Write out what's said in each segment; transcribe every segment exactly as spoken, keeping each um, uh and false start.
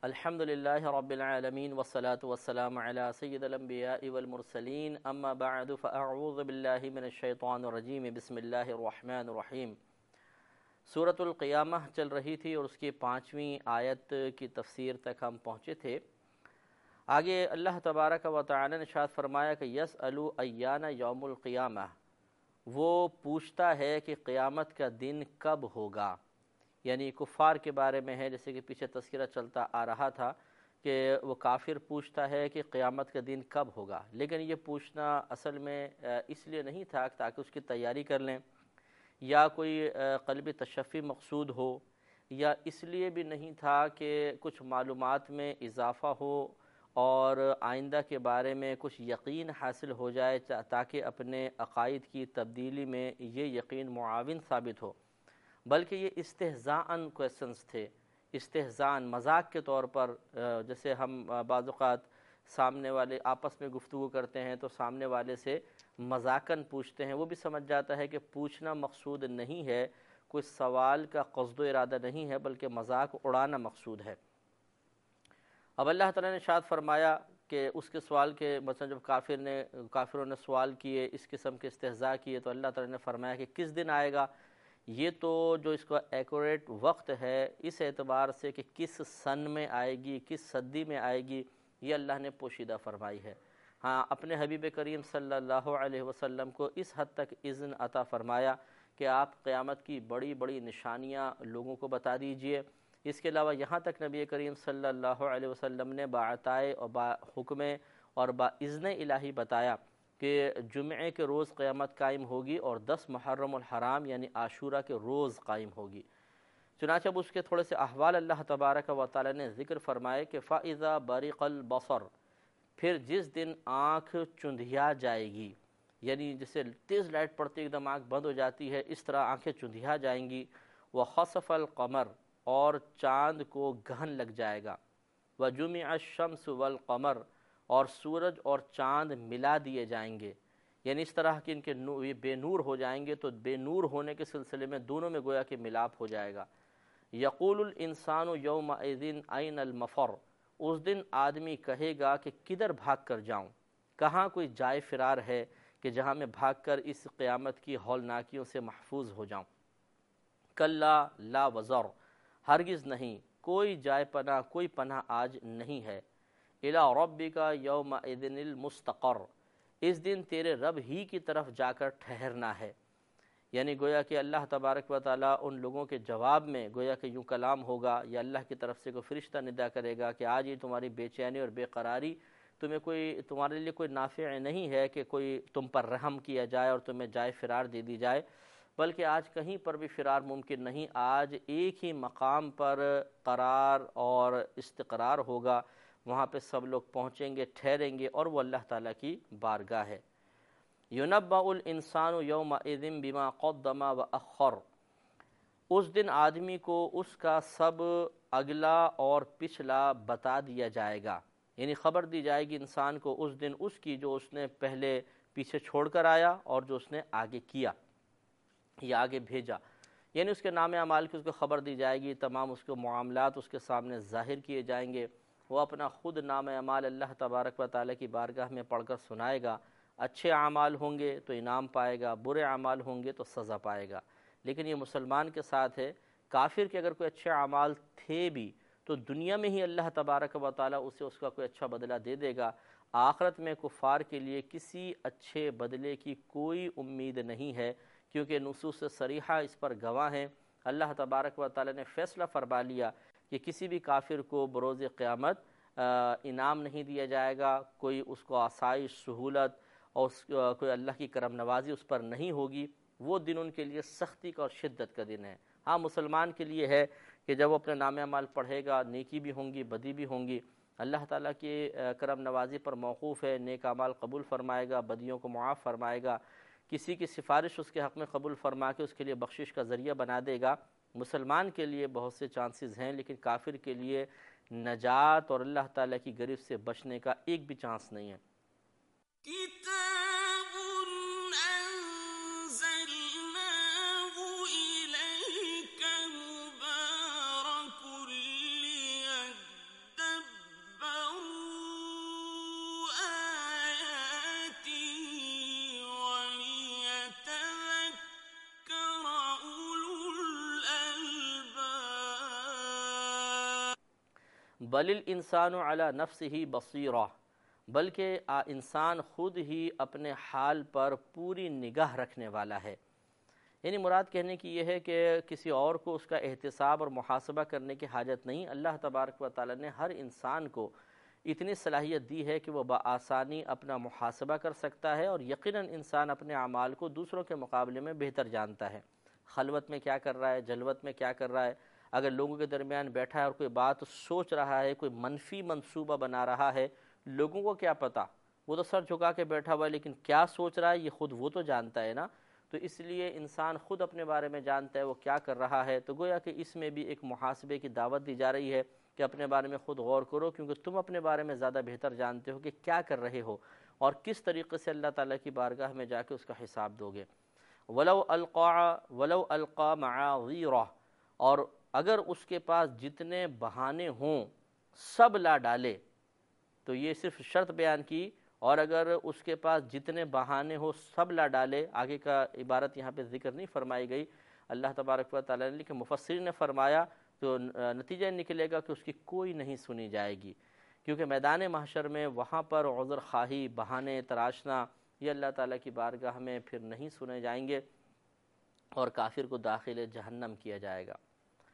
الحمدللہ رب العالمین والصلاة والسلام علی سید الانبیاء والمرسلین اما بعد فاعوذ باللہ من الشیطان الرجیم بسم اللہ الرحمن الرحیم۔ سورۃ القیامہ چل رہی تھی اور اس کی پانچویں آیت کی تفسیر تک ہم پہنچے تھے۔ آگے اللہ تبارک و تعالی نے ارشاد فرمایا کہ یسألو ایان یوم القیامہ، وہ پوچھتا ہے کہ قیامت کا دن کب ہوگا، یعنی کفار کے بارے میں ہے، جیسے کہ پیچھے تذکرہ چلتا آ رہا تھا کہ وہ کافر پوچھتا ہے کہ قیامت کا دن کب ہوگا، لیکن یہ پوچھنا اصل میں اس لیے نہیں تھا تاکہ اس کی تیاری کر لیں، یا کوئی قلبی تشفی مقصود ہو، یا اس لیے بھی نہیں تھا کہ کچھ معلومات میں اضافہ ہو اور آئندہ کے بارے میں کچھ یقین حاصل ہو جائے تاکہ اپنے عقائد کی تبدیلی میں یہ یقین معاون ثابت ہو، بلکہ یہ استہزاءً کویسچنز تھے، استہزاءً مذاق کے طور پر۔ جیسے ہم بعض اوقات سامنے والے آپس میں گفتگو کرتے ہیں تو سامنے والے سے مذاقاً پوچھتے ہیں، وہ بھی سمجھ جاتا ہے کہ پوچھنا مقصود نہیں ہے، کوئی سوال کا قصد و ارادہ نہیں ہے، بلکہ مذاق اڑانا مقصود ہے۔ اب اللہ تعالیٰ نے ارشاد فرمایا کہ اس کے سوال کے مثلا جب کافر نے کافروں نے سوال کیے، اس قسم کے استہزاء کیے، تو اللہ تعالیٰ نے فرمایا کہ کس دن آئے گا، یہ تو جو اس کا ایکوریٹ وقت ہے اس اعتبار سے کہ کس سن میں آئے گی، کس صدی میں آئے گی، یہ اللہ نے پوشیدہ فرمائی ہے۔ ہاں، اپنے حبیب کریم صلی اللہ علیہ وسلم کو اس حد تک اذن عطا فرمایا کہ آپ قیامت کی بڑی بڑی نشانیاں لوگوں کو بتا دیجئے۔ اس کے علاوہ یہاں تک نبی کریم صلی اللہ علیہ وسلم نے باعطائے اور با حکم اور با اذن الہی بتایا کہ جمعے کے روز قیامت قائم ہوگی اور دس محرم الحرام یعنی عاشورہ کے روز قائم ہوگی۔ چنانچہ اب اس کے تھوڑے سے احوال اللہ تبارک و تعالی نے ذکر فرمائے کہ فَإِذَا بَرِقَ الْبَصَرُ، پھر جس دن آنکھ چندھیا جائے گی، یعنی جسے تیز لائٹ پڑتی ایک دم آنکھ بند ہو جاتی ہے، اس طرح آنکھیں چندھیا جائیں گی۔ وَخَسَفَ الْقَمَرُ، اور چاند کو گہن لگ جائے گا۔ وَجُمِعَ الشَّمْسُ وَالْقَمَرُ، اور سورج اور چاند ملا دیے جائیں گے، یعنی اس طرح کہ ان کے یہ بے نور ہو جائیں گے، تو بے نور ہونے کے سلسلے میں دونوں میں گویا کہ ملاپ ہو جائے گا۔ یقول الانسان یومئذ این المفر، اس دن آدمی کہے گا کہ کدھر بھاگ کر جاؤں، کہاں کوئی جائے فرار ہے کہ جہاں میں بھاگ کر اس قیامت کی ہولناکیوں سے محفوظ ہو جاؤں۔ کلا لا وزر، ہرگز نہیں، کوئی جائے پناہ، کوئی پناہ آج نہیں ہے۔ الی ربک یومئذ المستقر، اس دن تیرے رب ہی کی طرف جا کر ٹھہرنا ہے، یعنی گویا کہ اللہ تبارک و تعالیٰ ان لوگوں کے جواب میں گویا کہ یوں کلام ہوگا، یا اللہ کی طرف سے کوئی فرشتہ ندا کرے گا کہ آج یہ تمہاری بے چینی اور بے قراری تمہیں کوئی تمہارے لیے کوئی نافع نہیں ہے کہ کوئی تم پر رحم کیا جائے اور تمہیں جائے فرار دے دی جائے، بلکہ آج کہیں پر بھی فرار ممکن نہیں، آج ایک ہی مقام پر قرار اور استقرار ہوگا، وہاں پہ سب لوگ پہنچیں گے، ٹھہریں گے، اور وہ اللہ تعالیٰ کی بارگاہ ہے۔ یُنَبَّأُ الْإِنسَانُ یَوْمَئِذٍ بِمَا قَدَّمَ وَأَخَّرَ، اس دن آدمی کو اس کا سب اگلا اور پچھلا بتا دیا جائے گا، یعنی خبر دی جائے گی انسان کو اس دن اس کی جو اس نے پہلے پیچھے چھوڑ کر آیا اور جو اس نے آگے کیا یا آگے بھیجا، یعنی اس کے نام اعمال کی اس کو خبر دی جائے گی، تمام اس کے معاملات اس کے سامنے ظاہر کیے جائیں گے، وہ اپنا خود نام اعمال اللہ تبارک و تعالیٰ کی بارگاہ میں پڑھ کر سنائے گا۔ اچھے اعمال ہوں گے تو انعام پائے گا، برے اعمال ہوں گے تو سزا پائے گا۔ لیکن یہ مسلمان کے ساتھ ہے، کافر کے اگر کوئی اچھے اعمال تھے بھی تو دنیا میں ہی اللہ تبارک و تعالیٰ اسے اس کا کوئی اچھا بدلہ دے دے گا، آخرت میں کفار کے لیے کسی اچھے بدلے کی کوئی امید نہیں ہے، کیونکہ نصوص صریحہ اس پر گواہ ہیں۔ اللہ تبارک و تعالیٰ نے فیصلہ فرما لیا کہ کسی بھی کافر کو بروز قیامت انعام نہیں دیا جائے گا، کوئی اس کو آسائش، سہولت اور اس کوئی اللہ کی کرم نوازی اس پر نہیں ہوگی، وہ دن ان کے لیے سختی کا اور شدت کا دن ہے۔ ہاں، مسلمان کے لیے ہے کہ جب وہ اپنے نام اعمال پڑھے گا، نیکی بھی ہوں گی، بدی بھی ہوں گی، اللہ تعالیٰ کی کرم نوازی پر موقوف ہے، نیک اعمال قبول فرمائے گا، بدیوں کو معاف فرمائے گا، کسی کی سفارش اس کے حق میں قبول فرما کے اس کے لیے بخشش کا ذریعہ بنا دے گا۔ مسلمان کے لیے بہت سے چانسز ہیں، لیکن کافر کے لیے نجات اور اللہ تعالیٰ کی گرفت سے بچنے کا ایک بھی چانس نہیں ہے۔ کتاب انزلناہ الیک مبارک لیدبروا بل الانسان علی نفسہ بصیرہ، بلکہ انسان خود ہی اپنے حال پر پوری نگاہ رکھنے والا ہے۔ یعنی مراد کہنے کی یہ ہے کہ کسی اور کو اس کا احتساب اور محاسبہ کرنے کی حاجت نہیں، اللہ تبارک و تعالی نے ہر انسان کو اتنی صلاحیت دی ہے کہ وہ بآسانی اپنا محاسبہ کر سکتا ہے، اور یقیناً انسان اپنے اعمال کو دوسروں کے مقابلے میں بہتر جانتا ہے۔ خلوت میں کیا کر رہا ہے، جلوت میں کیا کر رہا ہے، اگر لوگوں کے درمیان بیٹھا ہے اور کوئی بات سوچ رہا ہے، کوئی منفی منصوبہ بنا رہا ہے، لوگوں کو کیا پتہ، وہ تو سر جھکا کے بیٹھا ہوا ہے، لیکن کیا سوچ رہا ہے یہ خود وہ تو جانتا ہے نا۔ تو اس لیے انسان خود اپنے بارے میں جانتا ہے وہ کیا کر رہا ہے، تو گویا کہ اس میں بھی ایک محاسبے کی دعوت دی جا رہی ہے کہ اپنے بارے میں خود غور کرو، کیونکہ تم اپنے بارے میں زیادہ بہتر جانتے ہو کہ کیا کر رہے ہو اور کس طریقے سے اللہ تعالیٰ کی بارگاہ میں جا کے اس کا حساب دو گے۔ وَلَوْ أَلْقَى وَلَوْ أَلْقَى مَعَاذِيرَهُ، اور اگر اس کے پاس جتنے بہانے ہوں سب لا ڈالے، تو یہ صرف شرط بیان کی، اور اگر اس کے پاس جتنے بہانے ہو سب لا ڈالے، آگے کا عبارت یہاں پہ ذکر نہیں فرمائی گئی، اللہ تبارک و تعالیٰ نے، لیکن مفسرین نے فرمایا تو نتیجہ نکلے گا کہ اس کی کوئی نہیں سنی جائے گی، کیونکہ میدان محشر میں وہاں پر عذر خواہی، بہانے تراشنا، یہ اللہ تعالیٰ کی بارگاہ میں پھر نہیں سنے جائیں گے، اور کافر کو داخل جہنم کیا جائے گا۔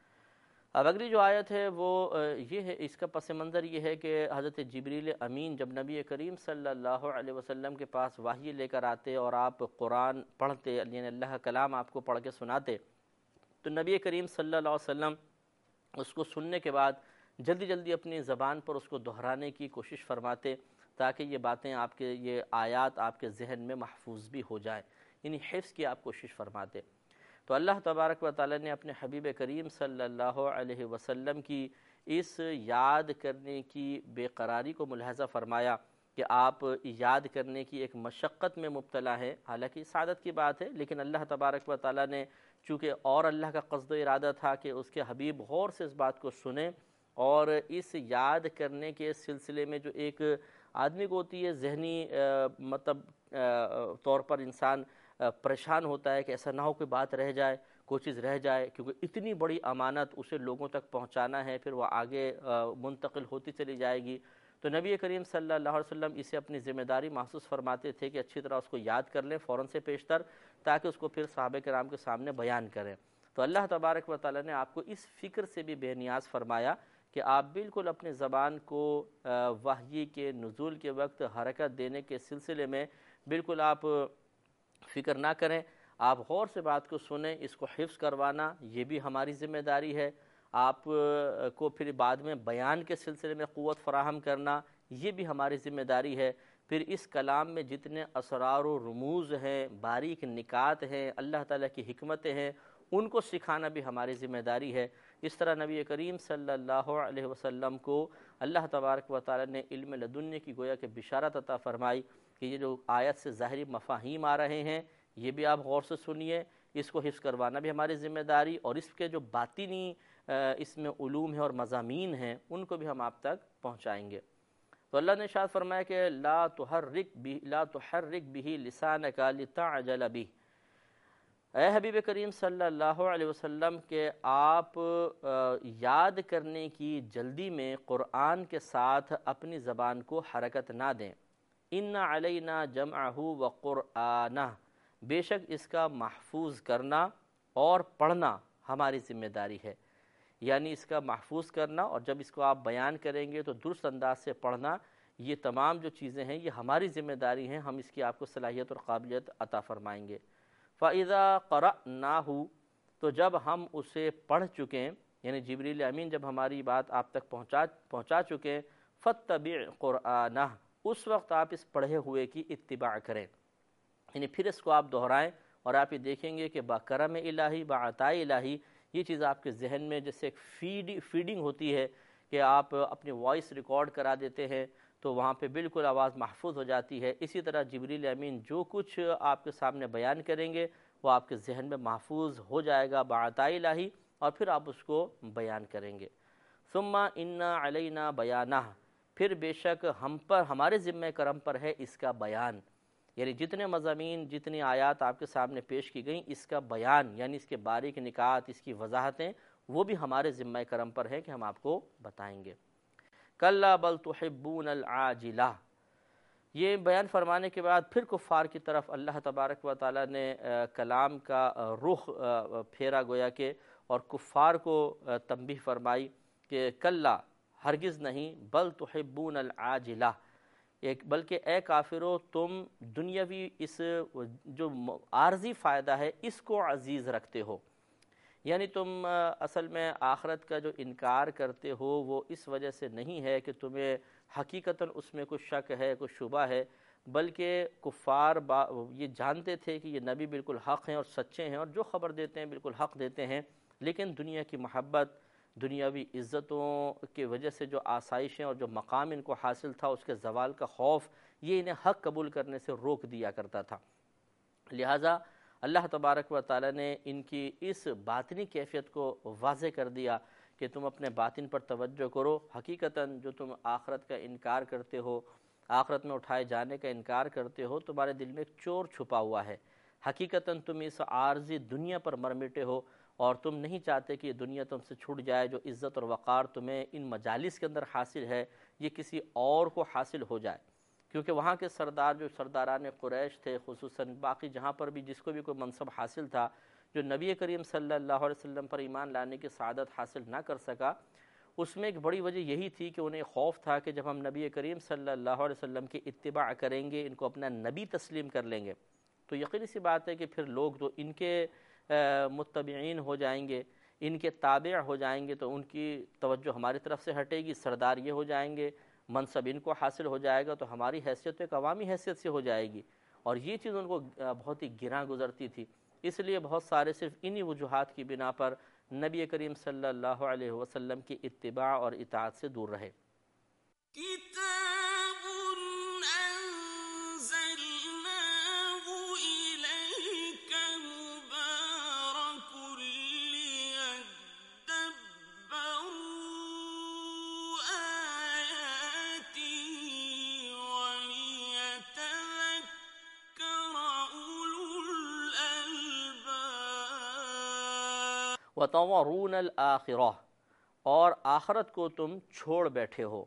اب اگلی جو آیت ہے وہ یہ ہے، اس کا پس منظر یہ ہے کہ حضرت جبریل امین جب نبی کریم صلی اللہ علیہ وسلم کے پاس وحی لے کر آتے اور آپ قرآن پڑھتے، یعنی اللہ کا کلام آپ کو پڑھ کے سناتے، تو نبی کریم صلی اللہ علیہ وسلم اس کو سننے کے بعد جلدی جلدی اپنی زبان پر اس کو دہرانے کی کوشش فرماتے، تاکہ یہ باتیں آپ کے، یہ آیات آپ کے ذہن میں محفوظ بھی ہو جائیں، یعنی حفظ کی آپ کوشش فرماتے۔ تو اللہ تبارک و تعالی نے اپنے حبیب کریم صلی اللہ علیہ وسلم کی اس یاد کرنے کی بے قراری کو ملاحظہ فرمایا کہ آپ یاد کرنے کی ایک مشقت میں مبتلا ہیں، حالانکہ سعادت کی بات ہے، لیکن اللہ تبارک و تعالی نے چونکہ اور اللہ کا قصد و ارادہ تھا کہ اس کے حبیب غور سے اس بات کو سنیں، اور اس یاد کرنے کے سلسلے میں جو ایک آدمی کو ہوتی ہے ذہنی مطلب طور پر انسان پریشان ہوتا ہے کہ ایسا نہ ہو کوئی بات رہ جائے، کوئی چیز رہ جائے، کیونکہ اتنی بڑی امانت اسے لوگوں تک پہنچانا ہے، پھر وہ آگے منتقل ہوتی چلی جائے گی۔ تو نبی کریم صلی اللہ علیہ وسلم اسے اپنی ذمہ داری محسوس فرماتے تھے کہ اچھی طرح اس کو یاد کر لیں فوراً سے پیشتر، تاکہ اس کو پھر صحابہ کرام کے سامنے بیان کریں۔ تو اللہ تبارک و تعالی نے آپ کو اس فکر سے بھی بے نیاز فرمایا کہ آپ بالکل اپنی زبان کو وحی کے نزول کے وقت حرکت دینے کے سلسلے میں بالکل آپ فکر نہ کریں، آپ غور سے بات کو سنیں، اس کو حفظ کروانا یہ بھی ہماری ذمہ داری ہے، آپ کو پھر بعد میں بیان کے سلسلے میں قوت فراہم کرنا یہ بھی ہماری ذمہ داری ہے، پھر اس کلام میں جتنے اسرار و رموز ہیں، باریک نکات ہیں، اللہ تعالیٰ کی حکمتیں ہیں، ان کو سکھانا بھی ہماری ذمہ داری ہے۔ اس طرح نبی کریم صلی اللہ علیہ وسلم کو اللہ تبارک و تعالی نے علم لدنی کی گویا کہ بشارت عطا فرمائی کہ یہ جو آیت سے ظاہری مفاہیم آ رہے ہیں یہ بھی آپ غور سے سنیے، اس کو حفظ کروانا بھی ہماری ذمہ داری، اور اس کے جو باطنی اس میں علوم ہیں اور مضامین ہیں ان کو بھی ہم آپ تک پہنچائیں گے۔ تو اللہ نے ارشاد فرمایا کہ لا تحرک بھی لا تحرک به لسانک لتعجل به، اے حبیب کریم صلی اللہ علیہ وسلم کہ آپ یاد کرنے کی جلدی میں قرآن کے ساتھ اپنی زبان کو حرکت نہ دیں۔ ان علینا جمعہ وقرآنہ، بے شک اس کا محفوظ کرنا اور پڑھنا ہماری ذمہ داری ہے، یعنی اس کا محفوظ کرنا، اور جب اس کو آپ بیان کریں گے تو درست انداز سے پڑھنا، یہ تمام جو چیزیں ہیں یہ ہماری ذمہ داری ہیں، ہم اس کی آپ کو صلاحیت اور قابلیت عطا فرمائیں گے۔ فَإِذَا قَرَأْنَاهُ، تو جب ہم اسے پڑھ چکیں، یعنی جبریل امین جب ہماری بات آپ تک پہنچا پہنچا چکیں، فَاتَّبِعْ قُرْآنَهُ، اس وقت آپ اس پڑھے ہوئے کی اتباع کریں، یعنی پھر اس کو آپ دہرائیں، اور آپ یہ دیکھیں گے کہ با کرم الہی، با عطاء الہی، یہ چیز آپ کے ذہن میں جیسے ایک فیڈ فیڈنگ ہوتی ہے کہ آپ اپنی وائس ریکارڈ کرا دیتے ہیں تو وہاں پہ بالکل آواز محفوظ ہو جاتی ہے، اسی طرح جبریل امین جو کچھ آپ کے سامنے بیان کریں گے وہ آپ کے ذہن میں محفوظ ہو جائے گا با عطاء الہی، اور پھر آپ اس کو بیان کریں گے۔ ثم ان علینا بیانہ، پھر بے شک ہم پر، ہمارے ذمہ کرم پر ہے اس کا بیان، یعنی جتنے مضامین، جتنی آیات آپ کے سامنے پیش کی گئیں اس کا بیان، یعنی اس کے باریک نکات، اس کی وضاحتیں، وہ بھی ہمارے ذمہ کرم پر ہے کہ ہم آپ کو بتائیں گے۔ کلا بل تحبون العاجلہ۔ یہ بیان فرمانے کے بعد پھر کفار کی طرف اللہ تبارک و تعالیٰ نے کلام کا رخ پھیرا گویا کہ، اور کفار کو تنبیہ فرمائی کہ کلا ہرگز نہیں، بل تحبون العاجلہ، ایک بلکہ اے کافرو تم دنیاوی اس جو عارضی فائدہ ہے اس کو عزیز رکھتے ہو، یعنی تم اصل میں آخرت کا جو انکار کرتے ہو وہ اس وجہ سے نہیں ہے کہ تمہیں حقیقتاً اس میں کچھ شک ہے، کچھ شبہ ہے، بلکہ کفار با یہ جانتے تھے کہ یہ نبی بالکل حق ہیں اور سچے ہیں اور جو خبر دیتے ہیں بالکل حق دیتے ہیں، لیکن دنیا کی محبت، دنیاوی عزتوں کی وجہ سے جو آسائشیں اور جو مقام ان کو حاصل تھا اس کے زوال کا خوف، یہ انہیں حق قبول کرنے سے روک دیا کرتا تھا۔ لہٰذا اللہ تبارک و تعالیٰ نے ان کی اس باطنی کیفیت کو واضح کر دیا کہ تم اپنے باطن پر توجہ کرو، حقیقتاً جو تم آخرت کا انکار کرتے ہو، آخرت میں اٹھائے جانے کا انکار کرتے ہو، تمہارے دل میں ایک چور چھپا ہوا ہے، حقیقتاً تم اس عارضی دنیا پر مر مٹے ہو اور تم نہیں چاہتے کہ یہ دنیا تم سے چھوٹ جائے، جو عزت اور وقار تمہیں ان مجالس کے اندر حاصل ہے یہ کسی اور کو حاصل ہو جائے، کیونکہ وہاں کے سردار جو سرداران قریش تھے، خصوصاً باقی جہاں پر بھی جس کو بھی کوئی منصب حاصل تھا، جو نبی کریم صلی اللہ علیہ وسلم پر ایمان لانے کی سعادت حاصل نہ کر سکا، اس میں ایک بڑی وجہ یہی تھی کہ انہیں خوف تھا کہ جب ہم نبی کریم صلی اللہ علیہ وسلم کی اتباع کریں گے، ان کو اپنا نبی تسلیم کر لیں گے، تو یقینی سی بات ہے کہ پھر لوگ تو ان کے متبعین ہو جائیں گے، ان کے تابع ہو جائیں گے، تو ان کی توجہ ہماری طرف سے ہٹے گی، سردار یہ ہو جائیں گے، منصب ان کو حاصل ہو جائے گا، تو ہماری حیثیت ایک عوامی حیثیت سے ہو جائے گی، اور یہ چیز ان کو بہت ہی گراں گزرتی تھی، اس لیے بہت سارے صرف انہی وجوہات کی بنا پر نبی کریم صلی اللہ علیہ وسلم کی اتباع اور اطاعت سے دور رہے۔ کتاب انزلناه الیک مبارک لیدبروا آیاته ولیتذکر اولو الالباب۔ وَتَوَرُونَ الْآخِرَةَ، اور آخرت کو تم چھوڑ بیٹھے ہو،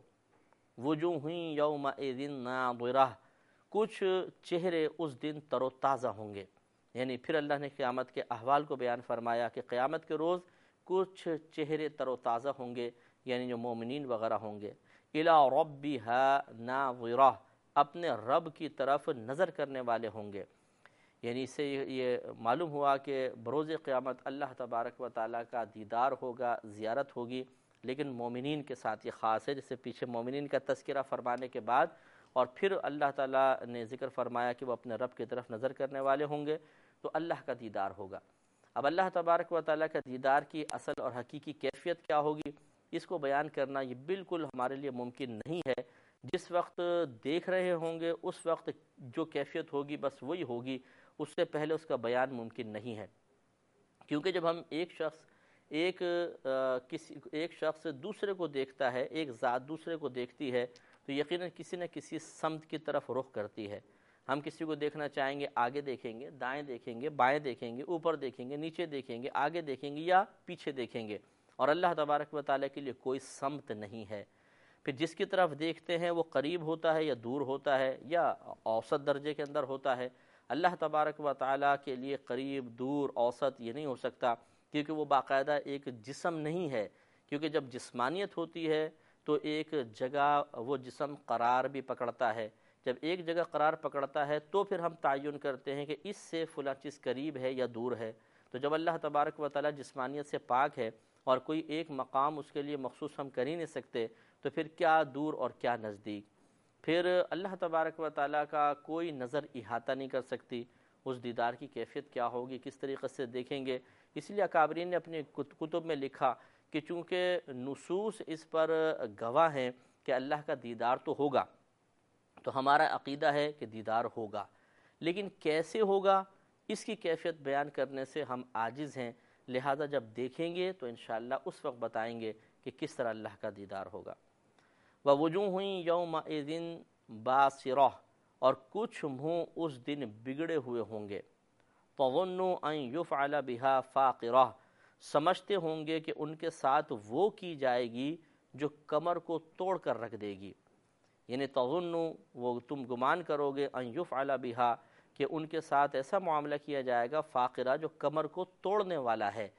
وجوہ یومئذ ناظرہ، کچھ چہرے اس دن تر و تازہ ہوں گے، یعنی پھر اللہ نے قیامت کے احوال کو بیان فرمایا کہ قیامت کے روز کچھ چہرے تر و تازہ ہوں گے، یعنی جو مومنین وغیرہ ہوں گے، الی ربہا ناظرہ، اپنے رب کی طرف نظر کرنے والے ہوں گے، یعنی اس سے یہ معلوم ہوا کہ بروز قیامت اللہ تبارک و تعالیٰ کا دیدار ہوگا، زیارت ہوگی، لیکن مومنین کے ساتھ یہ خاص ہے، جسے پیچھے مومنین کا تذکرہ فرمانے کے بعد اور پھر اللہ تعالیٰ نے ذکر فرمایا کہ وہ اپنے رب کی طرف نظر کرنے والے ہوں گے، تو اللہ کا دیدار ہوگا۔ اب اللہ تبارک و تعالیٰ کا دیدار کی اصل اور حقیقی کیفیت کیا ہوگی، اس کو بیان کرنا یہ بالکل ہمارے لیے ممکن نہیں ہے۔ جس وقت دیکھ رہے ہوں گے اس وقت جو کیفیت ہوگی بس وہی ہوگی، اس سے پہلے اس کا بیان ممکن نہیں ہے، کیونکہ جب ہم ایک شخص ایک کسی ایک شخص دوسرے کو دیکھتا ہے، ایک ذات دوسرے کو دیکھتی ہے، تو یقیناً کسی نہ کسی سمت کی طرف رخ کرتی ہے۔ ہم کسی کو دیکھنا چاہیں گے، آگے دیکھیں گے، دائیں دیکھیں گے، بائیں دیکھیں گے، اوپر دیکھیں گے، نیچے دیکھیں گے، آگے دیکھیں گے یا پیچھے دیکھیں گے، اور اللہ تبارک و تعالیٰ کے لیے کوئی سمت نہیں ہے۔ پھر جس کی طرف دیکھتے ہیں وہ قریب ہوتا ہے یا دور ہوتا ہے یا اوسط درجے کے اندر ہوتا ہے، اللہ تبارک و تعالیٰ کے لیے قریب، دور، اوسط یہ نہیں ہو سکتا، کیونکہ وہ باقاعدہ ایک جسم نہیں ہے، کیونکہ جب جسمانیت ہوتی ہے تو ایک جگہ وہ جسم قرار بھی پکڑتا ہے، جب ایک جگہ قرار پکڑتا ہے تو پھر ہم تعین کرتے ہیں کہ اس سے فلاں چیز قریب ہے یا دور ہے۔ تو جب اللہ تبارک و تعالیٰ جسمانیت سے پاک ہے اور کوئی ایک مقام اس کے لیے مخصوص ہم کر ہی نہیں سکتے، تو پھر کیا دور اور کیا نزدیک؟ پھر اللہ تبارک و تعالیٰ کا کوئی نظر احاطہ نہیں کر سکتی، اس دیدار کی کیفیت کیا ہوگی، کس طریقے سے دیکھیں گے۔ اس لیے اکابرین نے اپنی کتب میں لکھا کہ چونکہ نصوص اس پر گواہ ہیں کہ اللہ کا دیدار تو ہوگا، تو ہمارا عقیدہ ہے کہ دیدار ہوگا، لیکن کیسے ہوگا اس کی کیفیت بیان کرنے سے ہم عاجز ہیں، لہذا جب دیکھیں گے تو انشاءاللہ اس وقت بتائیں گے کہ کس طرح اللہ کا دیدار ہوگا۔ وَوُجُوهٌ يَوْمَئِذٍ بَاسِرَةٌ، اور کچھ منہ اس دن بگڑے ہوئے ہوں گے، تَظُنُّ أَن يُفْعَلَ بِهَا فَاقِرَةٌ، سمجھتے ہوں گے کہ ان کے ساتھ وہ کی جائے گی جو کمر کو توڑ کر رکھ دے گی. یعنی تظن، وہ تم گمان کرو گے، ان یفعل بہا، کہ ان کے ساتھ ایسا معاملہ کیا جائے گا، فاقرہ، جو کمر کو توڑنے والا ہے.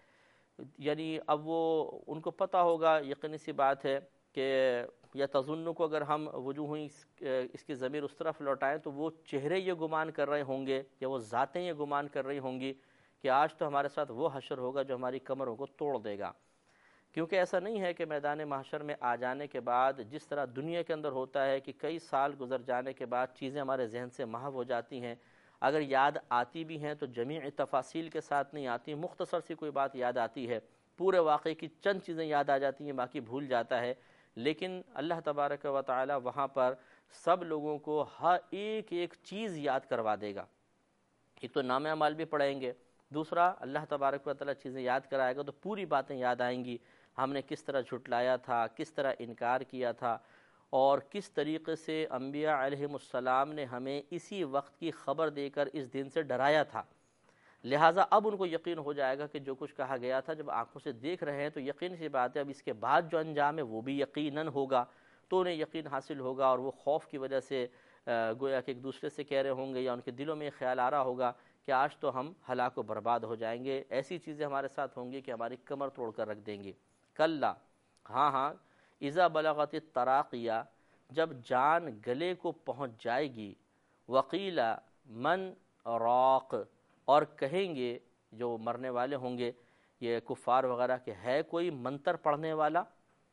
یعنی اب وہ ان کو پتہ ہوگا، یقینی سی بات ہے کہ یا تظن کو اگر ہم وجوہ اس کی ضمیر اس طرف لوٹائیں تو وہ چہرے یہ گمان کر رہے ہوں گے یا وہ ذاتیں یہ گمان کر رہی ہوں گی کہ آج تو ہمارے ساتھ وہ حشر ہوگا جو ہماری کمروں کو توڑ دے گا. کیونکہ ایسا نہیں ہے کہ میدان محشر میں آ جانے کے بعد جس طرح دنیا کے اندر ہوتا ہے کہ کئی سال گزر جانے کے بعد چیزیں ہمارے ذہن سے محو ہو جاتی ہیں، اگر یاد آتی بھی ہیں تو جمیع تفاصیل کے ساتھ نہیں آتی، مختصر سی کوئی بات یاد آتی ہے، پورے واقعے کی چند چیزیں یاد آ جاتی ہیں، باقی بھول جاتا ہے. لیکن اللہ تبارک و تعالی وہاں پر سب لوگوں کو ہر ایک ایک چیز یاد کروا دے گا. ایک تو نام اعمال بھی پڑھیں گے، دوسرا اللہ تبارک و تعالی چیزیں یاد کرائے گا تو پوری باتیں یاد آئیں گی. ہم نے کس طرح جھٹلایا تھا، کس طرح انکار کیا تھا، اور کس طریقے سے انبیاء علیہم السلام نے ہمیں اسی وقت کی خبر دے کر اس دن سے ڈرایا تھا. لہٰذا اب ان کو یقین ہو جائے گا کہ جو کچھ کہا گیا تھا جب آنکھوں سے دیکھ رہے ہیں تو یقین سی بات ہے اب اس کے بعد جو انجام ہے وہ بھی یقیناً ہوگا، تو انہیں یقین حاصل ہوگا، اور وہ خوف کی وجہ سے گویا کہ ایک دوسرے سے کہہ رہے ہوں گے یا ان کے دلوں میں یہ خیال آ رہا ہوگا کہ آج تو ہم ہلاک و برباد ہو جائیں گے، ایسی چیزیں ہمارے ساتھ ہوں گی کہ ہماری کمر توڑ کر رکھ دیں گی. کلا، ہاں ہاں، اذا بلغت التراقیہ، جب جان گلے کو پہنچ جائے گی، وقیل من راق، اور کہیں گے جو مرنے والے ہوں گے یہ کفار وغیرہ کہ ہے کوئی منتر پڑھنے والا.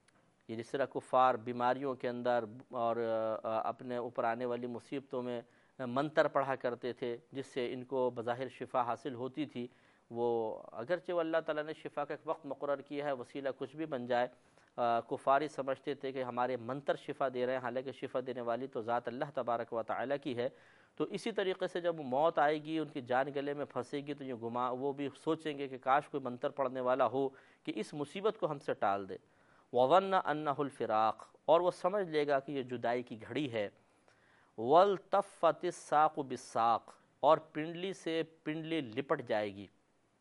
یہ جس طرح کفار بیماریوں کے اندر اور اپنے اوپر آنے والی مصیبتوں میں منتر پڑھا کرتے تھے جس سے ان کو بظاہر شفا حاصل ہوتی تھی، وہ اگرچہ وہ اللہ تعالیٰ نے شفا کا ایک وقت مقرر کیا ہے، وسیلہ کچھ بھی بن جائے، کفاری سمجھتے تھے کہ ہمارے منتر شفا دے رہے ہیں، حالانکہ شفا دینے والی تو ذات اللہ تبارک و تعالیٰ کی ہے. تو اسی طریقے سے جب موت آئے گی، ان کی جان گلے میں پھنسے گی، تو یہ گما وہ بھی سوچیں گے کہ کاش کوئی منتر پڑھنے والا ہو کہ اس مصیبت کو ہم سے ٹال دے. وَظَنَّ أَنَّهُ الْفِرَاقُ، اور وہ سمجھ لے گا کہ یہ جدائی کی گھڑی ہے. وَالْتَفَّتِ السَّاقُ بِالسَّاقِ، اور پنڈلی سے پنڈلی لپٹ جائے گی.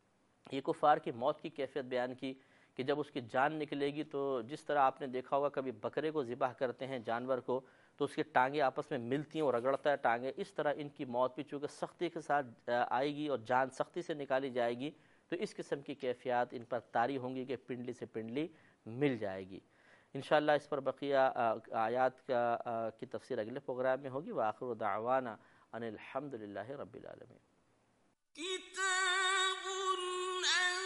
یہ کفار کی موت کی کیفیت بیان کی کہ جب اس کی جان نکلے گی تو جس طرح آپ نے دیکھا ہوگا کبھی بکرے کو ذبح کرتے ہیں جانور کو تو اس کی ٹانگیں آپس میں ملتی ہیں اور رگڑتا ہے ٹانگیں، اس طرح ان کی موت بھی چونکہ سختی کے ساتھ آئے گی اور جان سختی سے نکالی جائے گی تو اس قسم کی کیفیات ان پر طاری ہوں گی کہ پنڈلی سے پنڈلی مل جائے گی. انشاءاللہ اس پر بقیہ آیات کا کی تفسیر اگلے پروگرام میں ہوگی. وآخر دعوانا ان الحمدللہ رب العالمین. کتاب